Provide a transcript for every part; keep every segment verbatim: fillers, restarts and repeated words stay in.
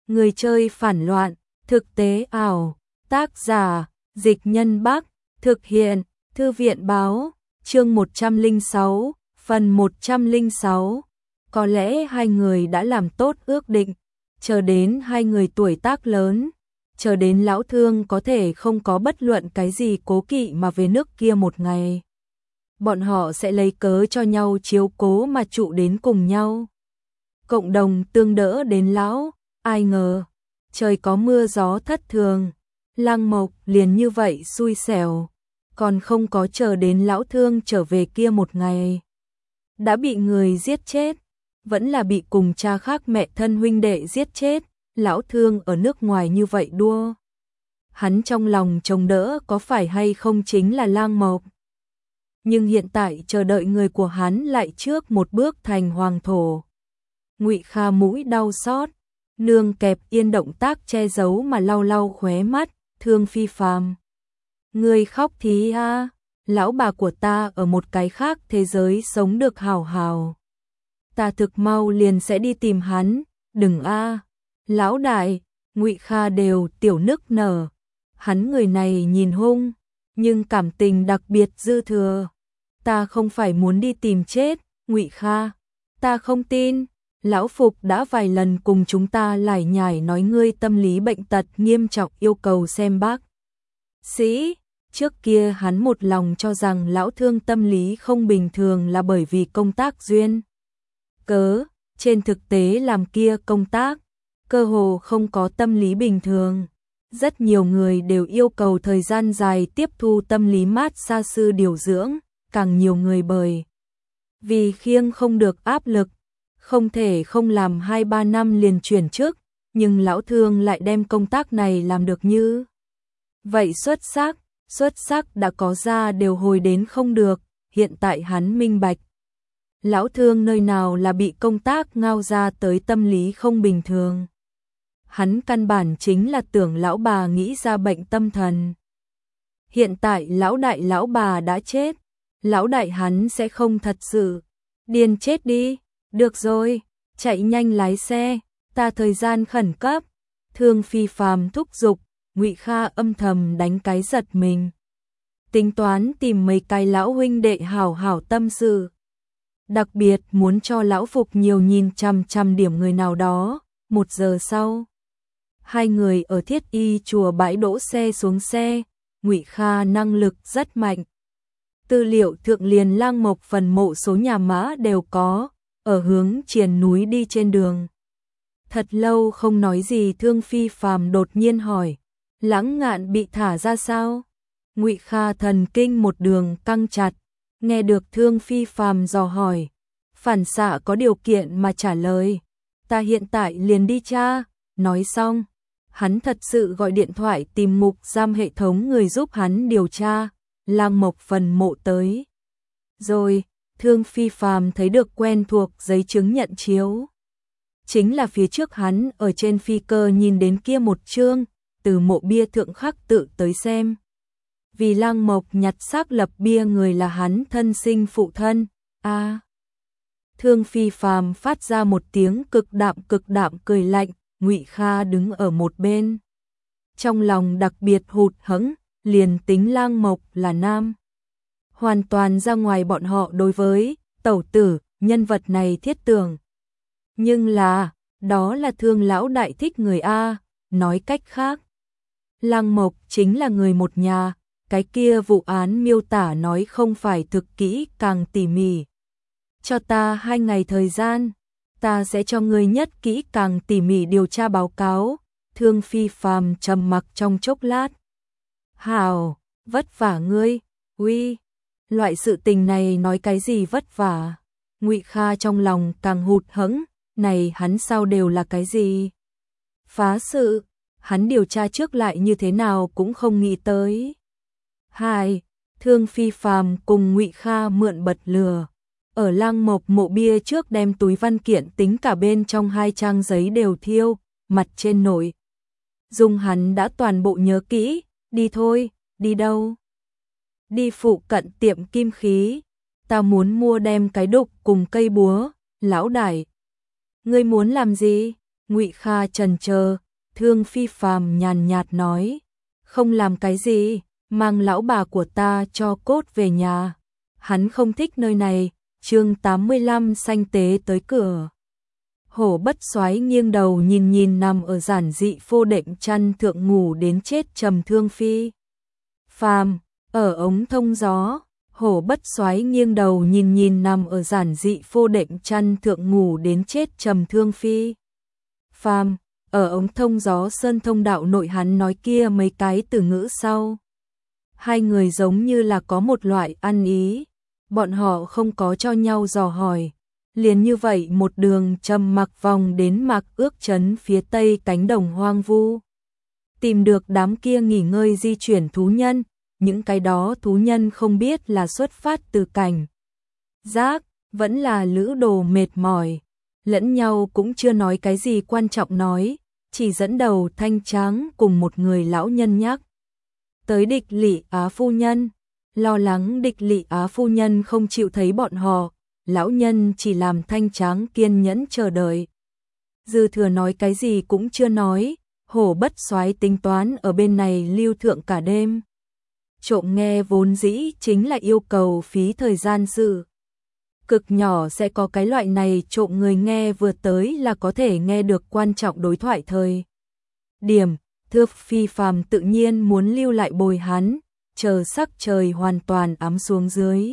Người chơi phản loạn, thực tế ảo, tác giả, Dịch Nhân Bắc, thực hiện, Thư viện báo, chương một trăm lẻ sáu, phần một trăm lẻ sáu. Có lẽ hai người đã làm tốt ước định, chờ đến hai người tuổi tác lớn, chờ đến Lão Thương có thể không có bất luận cái gì cố kỵ mà về nước kia một ngày. Bọn họ sẽ lấy cớ cho nhau chiếu cố mà trụ đến cùng nhau. Cộng đồng tương đỡ đến lão, ai ngờ, trời có mưa gió thất thường, Lăng Mộc liền như vậy xui xẻo, còn không có chờ đến Lão Thương trở về kia một ngày. Đã bị người giết chết, vẫn là bị cùng cha khác mẹ thân huynh đệ giết chết, Lão Thương ở nước ngoài như vậy đua. Hắn trong lòng trông đỡ có phải hay không chính là Lăng Mộc. Nhưng hiện tại chờ đợi người của hắn lại trước một bước thành hoàng thổ. Ngụy Kha mũi đau xót, nương kẹp yên động tác che giấu mà lau lau khóe mắt, Thương Phi Phàm. Ngươi khóc thí a, lão bà của ta ở một cái khác thế giới sống được hào hào. Ta thực mau liền sẽ đi tìm hắn, đừng a. Lão đại, Ngụy Kha đều tiểu nức nở. Hắn người này nhìn hung, nhưng cảm tình đặc biệt dư thừa. Ta không phải muốn đi tìm chết, Ngụy Kha, ta không tin. Lão Phục đã vài lần cùng chúng ta lải nhải nói ngươi tâm lý bệnh tật nghiêm trọng yêu cầu xem bác sĩ. Trước kia hắn một lòng cho rằng Lão Thương tâm lý không bình thường là bởi vì công tác duyên cớ, trên thực tế làm kia công tác, cơ hồ không có tâm lý bình thường. Rất nhiều người đều yêu cầu thời gian dài tiếp thu tâm lý mát xa sư điều dưỡng, càng nhiều người bởi vì khiêng không được áp lực, không thể không làm hai ba năm liền chuyển chức, nhưng Lão Thương lại đem công tác này làm được như vậy xuất sắc, xuất sắc đã có ra đều hồi đến không được, hiện tại hắn minh bạch. Lão Thương nơi nào là bị công tác ngao ra tới tâm lý không bình thường. Hắn căn bản chính là tưởng lão bà nghĩ ra bệnh tâm thần. Hiện tại lão đại lão bà đã chết, lão đại hắn sẽ không thật sự điên chết đi. Được rồi, chạy nhanh lái xe, ta thời gian khẩn cấp. Thương Phi Phàm thúc giục, Ngụy Kha âm thầm đánh cái giật mình. Tính toán tìm mấy cái lão huynh đệ hảo hảo tâm sự. Đặc biệt muốn cho lão Phục nhiều nhìn chằm chằm điểm người nào đó. Một giờ sau, hai người ở Thiết Y chùa bãi đỗ xe xuống xe. Ngụy Kha năng lực rất mạnh. Tư liệu thượng liền Lăng Mộc phần mộ số nhà mã đều có. Ở hướng triền núi đi trên đường. Thật lâu không nói gì, Thương Phi Phàm đột nhiên hỏi, Lãng Ngạn bị thả ra sao? Ngụy Kha thần kinh một đường căng chặt, nghe được Thương Phi Phàm dò hỏi, phản xạ có điều kiện mà trả lời, ta hiện tại liền đi tra. Nói xong, hắn thật sự gọi điện thoại tìm mục giam hệ thống người giúp hắn điều tra, Lăng Mộc phần mộ tới. Rồi, Thương Phi Phàm thấy được quen thuộc giấy chứng nhận chiếu. Chính là phía trước hắn ở trên phi cơ nhìn đến kia một chương, từ mộ bia thượng khắc tự tới xem. Vì Lăng Mộc nhặt xác lập bia người là hắn thân sinh phụ thân. A. À, Thương Phi Phàm phát ra một tiếng cực đạm cực đạm cười lạnh, Ngụy Kha đứng ở một bên. Trong lòng đặc biệt hụt hẫng, liền tính Lăng Mộc là nam. Hoàn toàn ra ngoài bọn họ đối với tẩu tử, nhân vật này thiết tưởng. Nhưng là, đó là Thương lão đại thích người A, nói cách khác. Lăng Mộc chính là người một nhà, cái kia vụ án miêu tả nói không phải thực kỹ càng tỉ mỉ. Cho ta hai ngày thời gian, ta sẽ cho ngươi nhất kỹ càng tỉ mỉ điều tra báo cáo. Thương Phi Phàm trầm mặc trong chốc lát. Hào, vất vả ngươi, uy. Loại sự tình này nói cái gì vất vả. Ngụy Kha trong lòng càng hụt hẫng, này hắn sao đều là cái gì? Phá sự, hắn điều tra trước lại như thế nào cũng không nghĩ tới. Hai, Thương Phi Phàm cùng Ngụy Kha mượn bật lửa. Ở Lăng Mộc mộ bia trước đem túi văn kiện tính cả bên trong hai trang giấy đều thiêu, mặt trên nội. Dung hắn đã toàn bộ nhớ kỹ, đi thôi, đi đâu? Đi phụ cận tiệm kim khí, ta muốn mua đem cái đục cùng cây búa. Lão đại, ngươi muốn làm gì? Ngụy Kha chần chờ, Thương Phi Phàm nhàn nhạt nói, không làm cái gì, mang lão bà của ta cho cốt về nhà. Hắn không thích nơi này. Chương tám mươi lăm sanh tế tới cửa. Hổ Bất Soái nghiêng đầu nhìn nhìn nằm ở giản dị phô đệm chăn thượng ngủ đến chết trầm Thương Phi Phàm, ở ống thông gió. Hổ Bất Soái nghiêng đầu nhìn nhìn nằm ở giản dị phô đệm chăn thượng ngủ đến chết trầm Thương Phi Phàm, ở ống thông gió sơn thông đạo nội hắn nói kia mấy cái từ ngữ sau. Hai người giống như là có một loại ăn ý, bọn họ không có cho nhau dò hỏi, liền như vậy một đường trầm mặc vòng đến Mạc Ước trấn phía tây cánh đồng hoang vu. Tìm được đám kia nghỉ ngơi di chuyển thú nhân, những cái đó thú nhân không biết là xuất phát từ cảnh giác, vẫn là lữ đồ mệt mỏi, lẫn nhau cũng chưa nói cái gì quan trọng nói, chỉ dẫn đầu thanh tráng cùng một người lão nhân nhắc tới Địch Lị Á phu nhân, lo lắng Địch Lị Á phu nhân không chịu thấy bọn họ, lão nhân chỉ làm thanh tráng kiên nhẫn chờ đợi. Dư thừa nói cái gì cũng chưa nói, Hổ Bất Soái tính toán ở bên này lưu thượng cả đêm. Trộm nghe vốn dĩ chính là yêu cầu phí thời gian sự. Cực nhỏ sẽ có cái loại này trộm người nghe vừa tới là có thể nghe được quan trọng đối thoại thời điểm. Thương Phi Phàm tự nhiên muốn lưu lại bồi hắn, chờ sắc trời hoàn toàn ám xuống dưới.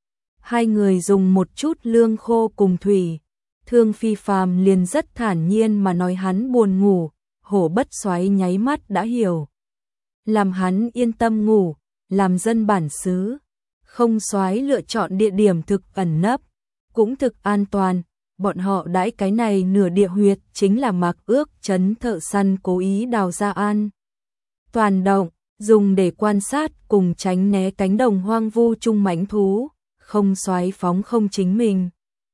Hai người dùng một chút lương khô cùng thủy, Thương Phi Phàm liền rất thản nhiên mà nói hắn buồn ngủ, Hổ Bất Soái nháy mắt đã hiểu. Làm hắn yên tâm ngủ, làm dân bản xứ, không soái lựa chọn địa điểm thực ẩn nấp, cũng thực an toàn. Bọn họ đãi cái này nửa địa huyệt chính là Mạc Ước trấn thợ săn cố ý đào ra an. Toàn động, dùng để quan sát cùng tránh né cánh đồng hoang vu chung mãnh thú, không soái phóng không chính mình.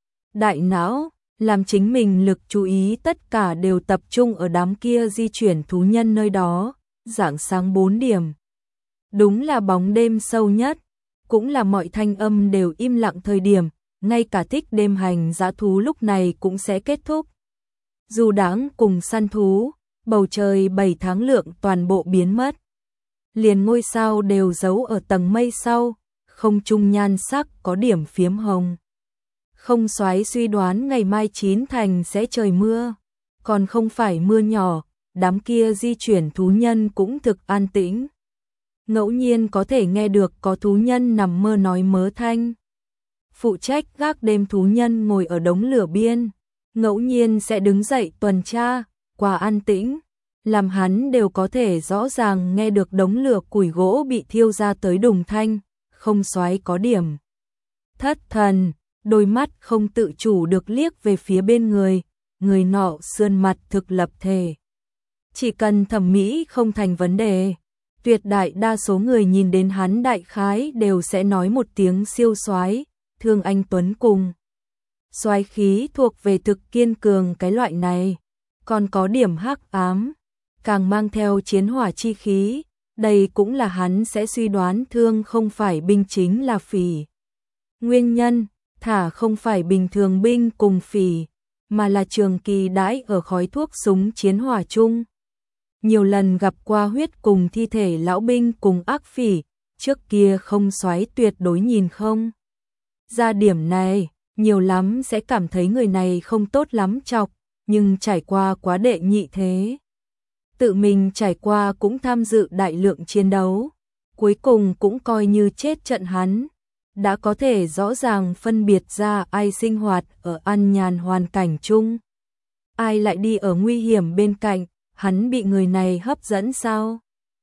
Đại não, làm chính mình lực chú ý tất cả đều tập trung ở đám kia di chuyển thú nhân nơi đó, rạng sáng bốn điểm. Đúng là bóng đêm sâu nhất, cũng là mọi thanh âm đều im lặng thời điểm. Ngay cả thích đêm hành dã thú lúc này cũng sẽ kết thúc. Dù đáng cùng săn thú, bầu trời bảy tháng lượng toàn bộ biến mất. Liền ngôi sao đều giấu ở tầng mây sau, không trung nhan sắc có điểm phiếm hồng. Không soái suy đoán ngày mai chín thành sẽ trời mưa, còn không phải mưa nhỏ, đám kia di chuyển thú nhân cũng thực an tĩnh. Ngẫu nhiên có thể nghe được có thú nhân nằm mơ nói mớ thanh. Phụ trách gác đêm thú nhân ngồi ở đống lửa biên, ngẫu nhiên sẽ đứng dậy tuần tra, qua an tĩnh, làm hắn đều có thể rõ ràng nghe được đống lửa củi gỗ bị thiêu ra tới đùng thanh, không soái có điểm. Thất thần, đôi mắt không tự chủ được liếc về phía bên người, người nọ sườn mặt thực lập thể. Chỉ cần thẩm mỹ không thành vấn đề, tuyệt đại đa số người nhìn đến hắn đại khái đều sẽ nói một tiếng siêu soái. Thương anh tuấn cùng soái khí thuộc về thực kiên cường cái loại này, còn có điểm hắc ám, càng mang theo chiến hỏa chi khí, đây cũng là hắn sẽ suy đoán Thương không phải binh chính là phỉ. Nguyên nhân, thả không phải bình thường binh cùng phỉ, mà là trường kỳ đãi ở khói thuốc súng chiến hỏa chung. Nhiều lần gặp qua huyết cùng thi thể lão binh cùng ác phỉ, trước kia không soái tuyệt đối nhìn không. Ra điểm này, nhiều lắm sẽ cảm thấy người này không tốt lắm chọc, nhưng trải qua quá đệ nhị thế. Tự mình trải qua cũng tham dự đại lượng chiến đấu, cuối cùng cũng coi như chết trận hắn. Đã có thể rõ ràng phân biệt ra ai sinh hoạt ở an nhàn hoàn cảnh chung. Ai lại đi ở nguy hiểm bên cạnh, hắn bị người này hấp dẫn sao?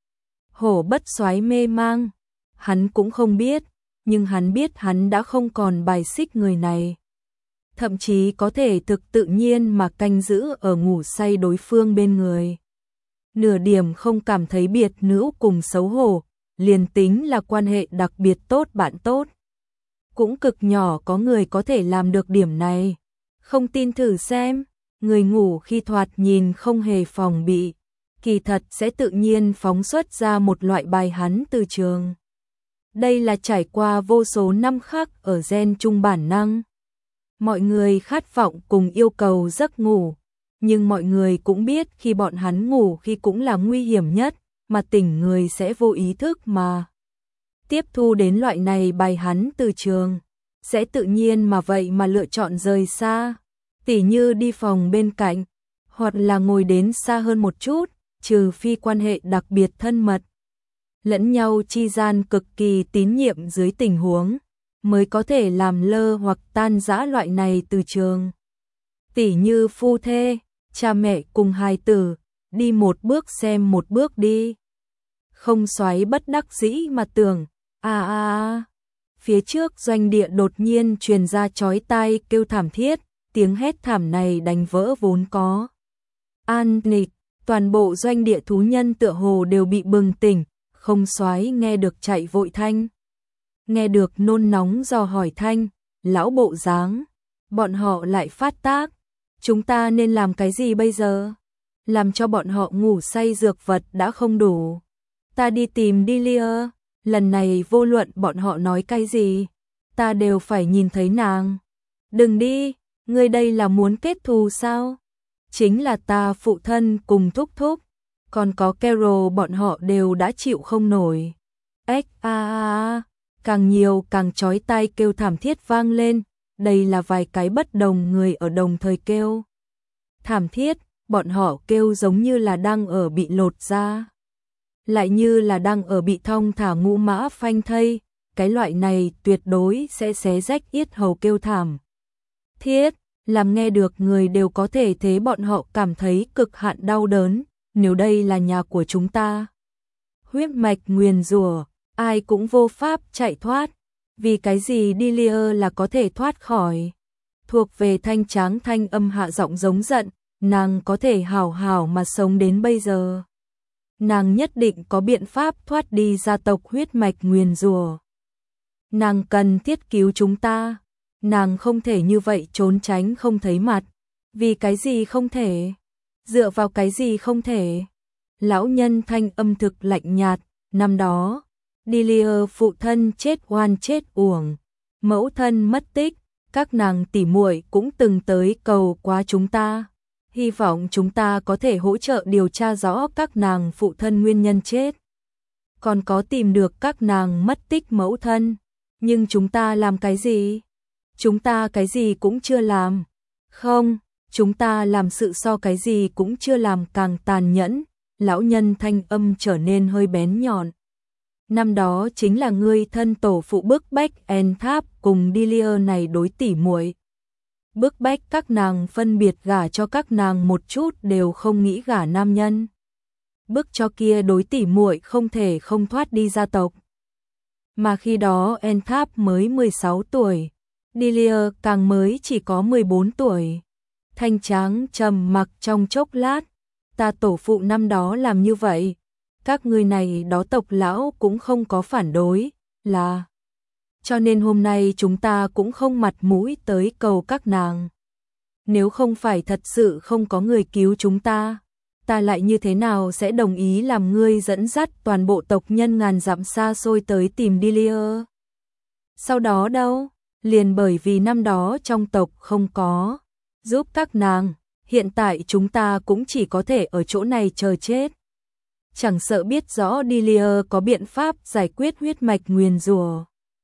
Hổ Bất Soái mê mang, hắn cũng không biết. Nhưng hắn biết hắn đã không còn bài xích người này. Thậm chí có thể thực tự nhiên mà canh giữ ở ngủ say đối phương bên người. Nửa điểm không cảm thấy biệt nữ cùng xấu hổ, liền tính là quan hệ đặc biệt tốt bạn tốt. Cũng cực nhỏ có người có thể làm được điểm này. Không tin thử xem, người ngủ khi thoạt nhìn không hề phòng bị, kỳ thật sẽ tự nhiên phóng xuất ra một loại bài hắn từ trường. Đây là trải qua vô số năm khắc ở gen chung bản năng. Mọi người khát vọng cùng yêu cầu giấc ngủ, nhưng mọi người cũng biết khi bọn hắn ngủ khi cũng là nguy hiểm nhất, mà tỉnh người sẽ vô ý thức mà tiếp thu đến loại này bài hắn từ trường, sẽ tự nhiên mà vậy mà lựa chọn rời xa, tỉ như đi phòng bên cạnh, hoặc là ngồi đến xa hơn một chút, trừ phi quan hệ đặc biệt thân mật, lẫn nhau chi gian cực kỳ tín nhiệm dưới tình huống, mới có thể làm lơ hoặc tan rã loại này từ trường. Tỉ như phu thê, cha mẹ cùng hài tử, đi một bước xem một bước đi. Không xoáy bất đắc dĩ mà tưởng, à à à, phía trước doanh địa đột nhiên truyền ra chói tai kêu thảm thiết, tiếng hét thảm này đánh vỡ vốn có an nịch, toàn bộ doanh địa thú nhân tựa hồ đều bị bừng tỉnh, không xoáy nghe được chạy vội thanh. Nghe được nôn nóng dò hỏi thanh, lão bộ dáng, bọn họ lại phát tác, chúng ta nên làm cái gì bây giờ? Làm cho bọn họ ngủ say dược vật đã không đủ. Ta đi tìm Delia, lần này vô luận bọn họ nói cái gì, ta đều phải nhìn thấy nàng. Đừng đi, ngươi đây là muốn kết thù sao? Chính là ta phụ thân cùng thúc thúc, còn có Carol bọn họ đều đã chịu không nổi. Ếch a a, càng nhiều càng chói tai kêu thảm thiết vang lên, đây là vài cái bất đồng người ở đồng thời kêu. Thảm thiết, bọn họ kêu giống như là đang ở bị lột ra, lại như là đang ở bị thong thả ngũ mã phanh thây, cái loại này tuyệt đối sẽ xé rách yết hầu kêu thảm thiết, làm nghe được người đều có thể thế bọn họ cảm thấy cực hạn đau đớn, nếu đây là nhà của chúng ta. Huyết mạch nguyền rủa, ai cũng vô pháp chạy thoát, vì cái gì Delia là có thể thoát khỏi. Thuộc về thanh tráng thanh âm hạ giọng giống giận, nàng có thể hảo hảo mà sống đến bây giờ. Nàng nhất định có biện pháp thoát đi gia tộc huyết mạch nguyền rủa. Nàng cần thiết cứu chúng ta, nàng không thể như vậy trốn tránh không thấy mặt. Vì cái gì không thể? Dựa vào cái gì không thể? Lão nhân thanh âm thực lạnh nhạt, năm đó, Delia phụ thân chết oan chết uổng, mẫu thân mất tích, các nàng tỉ muội cũng từng tới cầu qua chúng ta. Hy vọng chúng ta có thể hỗ trợ điều tra rõ các nàng phụ thân nguyên nhân chết. Còn có tìm được các nàng mất tích mẫu thân. Nhưng chúng ta làm cái gì? Chúng ta cái gì cũng chưa làm. Không, chúng ta làm sự so cái gì cũng chưa làm càng tàn nhẫn. Lão nhân thanh âm trở nên hơi bén nhọn. Năm đó chính là ngươi thân tổ phụ bức bách Enthap cùng Delia này đối tỉ muội. Bức bách các nàng phân biệt gả cho các nàng một chút đều không nghĩ gả nam nhân. Bức cho kia đối tỉ muội không thể không thoát đi gia tộc. Mà khi đó Enthap mới mười sáu tuổi, Delia càng mới chỉ có mười bốn tuổi. Thanh tráng trầm mặc trong chốc lát, ta tổ phụ năm đó làm như vậy, các người này đó tộc lão cũng không có phản đối, là cho nên hôm nay chúng ta cũng không mặt mũi tới cầu các nàng. Nếu không phải thật sự không có người cứu chúng ta, ta lại như thế nào sẽ đồng ý làm ngươi dẫn dắt toàn bộ tộc nhân ngàn dặm xa xôi tới tìm Delia? Sau đó đâu? Liền bởi vì năm đó trong tộc không có giúp các nàng, hiện tại chúng ta cũng chỉ có thể ở chỗ này chờ chết. Chẳng sợ biết rõ Delia có biện pháp giải quyết huyết mạch nguyền rủa.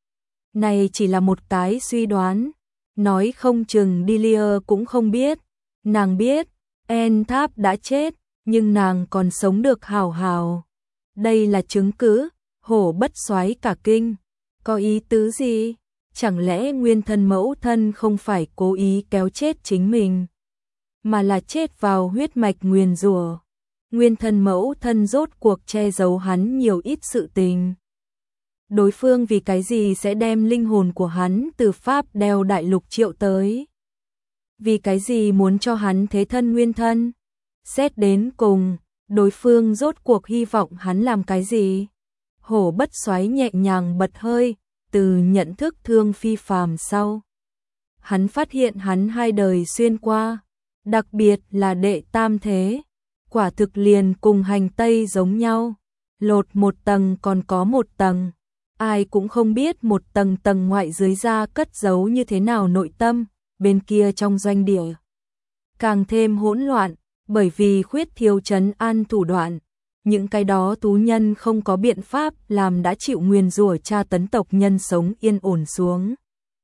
Này chỉ là một cái suy đoán, nói không chừng Delia cũng không biết. Nàng biết, Enthap đã chết, nhưng nàng còn sống được hào hào. Đây là chứng cứ, hổ bất xoáy cả kinh. Có ý tứ gì? Chẳng lẽ nguyên thân mẫu thân không phải cố ý kéo chết chính mình, mà là chết vào huyết mạch nguyền rủa. Nguyên thân mẫu thân rốt cuộc che giấu hắn nhiều ít sự tình. Đối phương vì cái gì sẽ đem linh hồn của hắn từ Pháp đeo đại lục triệu tới? Vì cái gì muốn cho hắn thế thân nguyên thân? Xét đến cùng, đối phương rốt cuộc hy vọng hắn làm cái gì? Hổ bất xoáy nhẹ nhàng bật hơi, từ nhận thức thương phi phàm sau. Hắn phát hiện hắn hai đời xuyên qua, đặc biệt là đệ tam thế. Quả thực liền cùng hành tây giống nhau, lột một tầng còn có một tầng, ai cũng không biết một tầng tầng ngoại dưới da cất giấu như thế nào nội tâm, bên kia trong doanh địa. càng thêm hỗn loạn, bởi vì khuyết thiếu trấn an thủ đoạn. Những cái đó tú nhân không có biện pháp làm đã chịu nguyền rủa tra tấn tộc nhân sống yên ổn xuống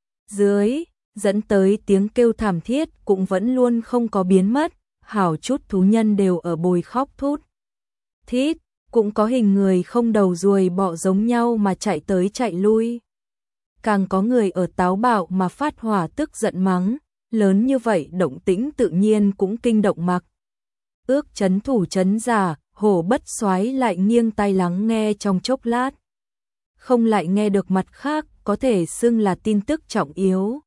dưới, dẫn tới tiếng kêu thảm thiết cũng vẫn luôn không có biến mất, hảo chút thú nhân đều ở bồi khóc thút thít, cũng có hình người không đầu ruồi bọ giống nhau mà chạy tới chạy lui. Càng có người ở táo bạo mà phát hỏa tức giận mắng, lớn như vậy động tĩnh tự nhiên cũng kinh động mặc. Ước chấn thủ chấn giả, Hổ Bất Soái lại nghiêng tai lắng nghe trong chốc lát. Không lại nghe được mặt khác, có thể xưng là tin tức trọng yếu.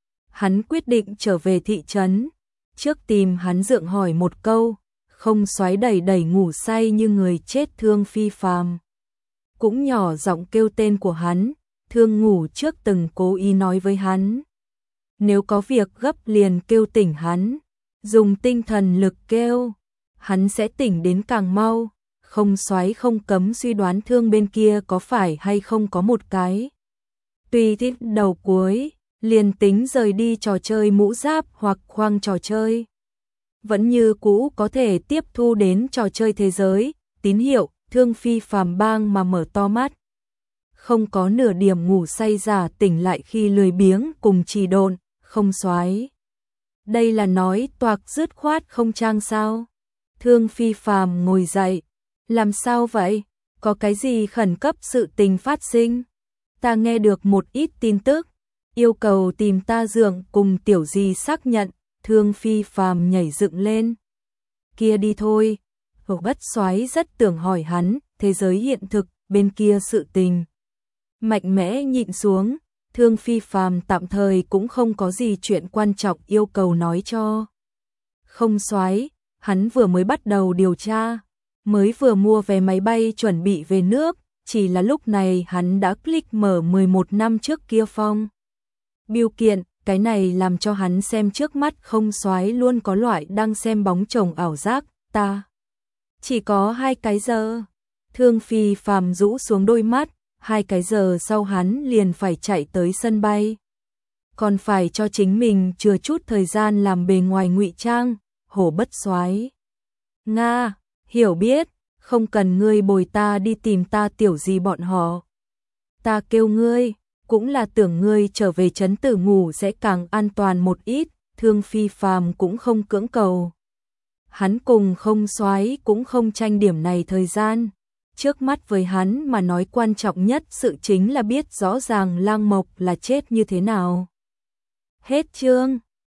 Hắn quyết định trở về thị trấn, trước tìm hắn dượng hỏi một câu, không Soái đẩy đẩy ngủ say như người chết Thương Phi Phàm. Cũng nhỏ giọng kêu tên của hắn, Thương ngủ trước từng cố ý nói với hắn. Nếu có việc gấp liền kêu tỉnh hắn, dùng tinh thần lực kêu, hắn sẽ tỉnh đến càng mau. Không Soái không cấm suy đoán Thương bên kia có phải hay không có một cái. Tùy thích đầu cuối, liền tính rời đi trò chơi mũ giáp hoặc khoang trò chơi. Vẫn như cũ có thể tiếp thu đến trò chơi thế giới, tín hiệu, Thương Phi Phàm bang mà mở to mắt. Không có nửa điểm ngủ say giả tỉnh lại khi lười biếng cùng trì độn, Không Soái. Đây là nói toạc dứt khoát không trang sao? Thương Phi Phàm ngồi dậy, làm sao vậy? Có cái gì khẩn cấp sự tình phát sinh? Ta nghe được một ít tin tức, yêu cầu tìm ta dượng cùng tiểu gì xác nhận. Thương Phi Phàm nhảy dựng lên. Kia đi thôi. Hổ Bất Soái rất tưởng hỏi hắn, thế giới hiện thực, bên kia sự tình. Mạnh mẽ nhịn xuống, Thương Phi Phàm tạm thời cũng không có gì chuyện quan trọng yêu cầu nói cho. Không Soái, hắn vừa mới bắt đầu điều tra, mới vừa mua vé máy bay chuẩn bị về nước, chỉ là lúc này hắn đã click mở mười một năm trước kia phong. Biêu kiện, cái này làm cho hắn xem trước mắt Không Soái luôn có loại đang xem bóng chồng ảo giác, ta. Chỉ có hai cái giờ. Thương Phi Phàm rũ xuống đôi mắt, hai cái giờ sau hắn liền phải chạy tới sân bay. Còn phải cho chính mình chừa chút thời gian làm bề ngoài ngụy trang, Hổ Bất Soái. Nga, hiểu biết, không cần ngươi bồi ta đi tìm ta tiểu gì bọn họ. Ta kêu ngươi, cũng là tưởng ngươi trở về trấn tử ngủ sẽ càng an toàn một ít, Thương Phi Phàm cũng không cưỡng cầu. Hắn cùng Không Soái cũng không tranh điểm này thời gian. Trước mắt với hắn mà nói quan trọng nhất sự chính là biết rõ ràng Lang Mộc là chết như thế nào. Hết chương.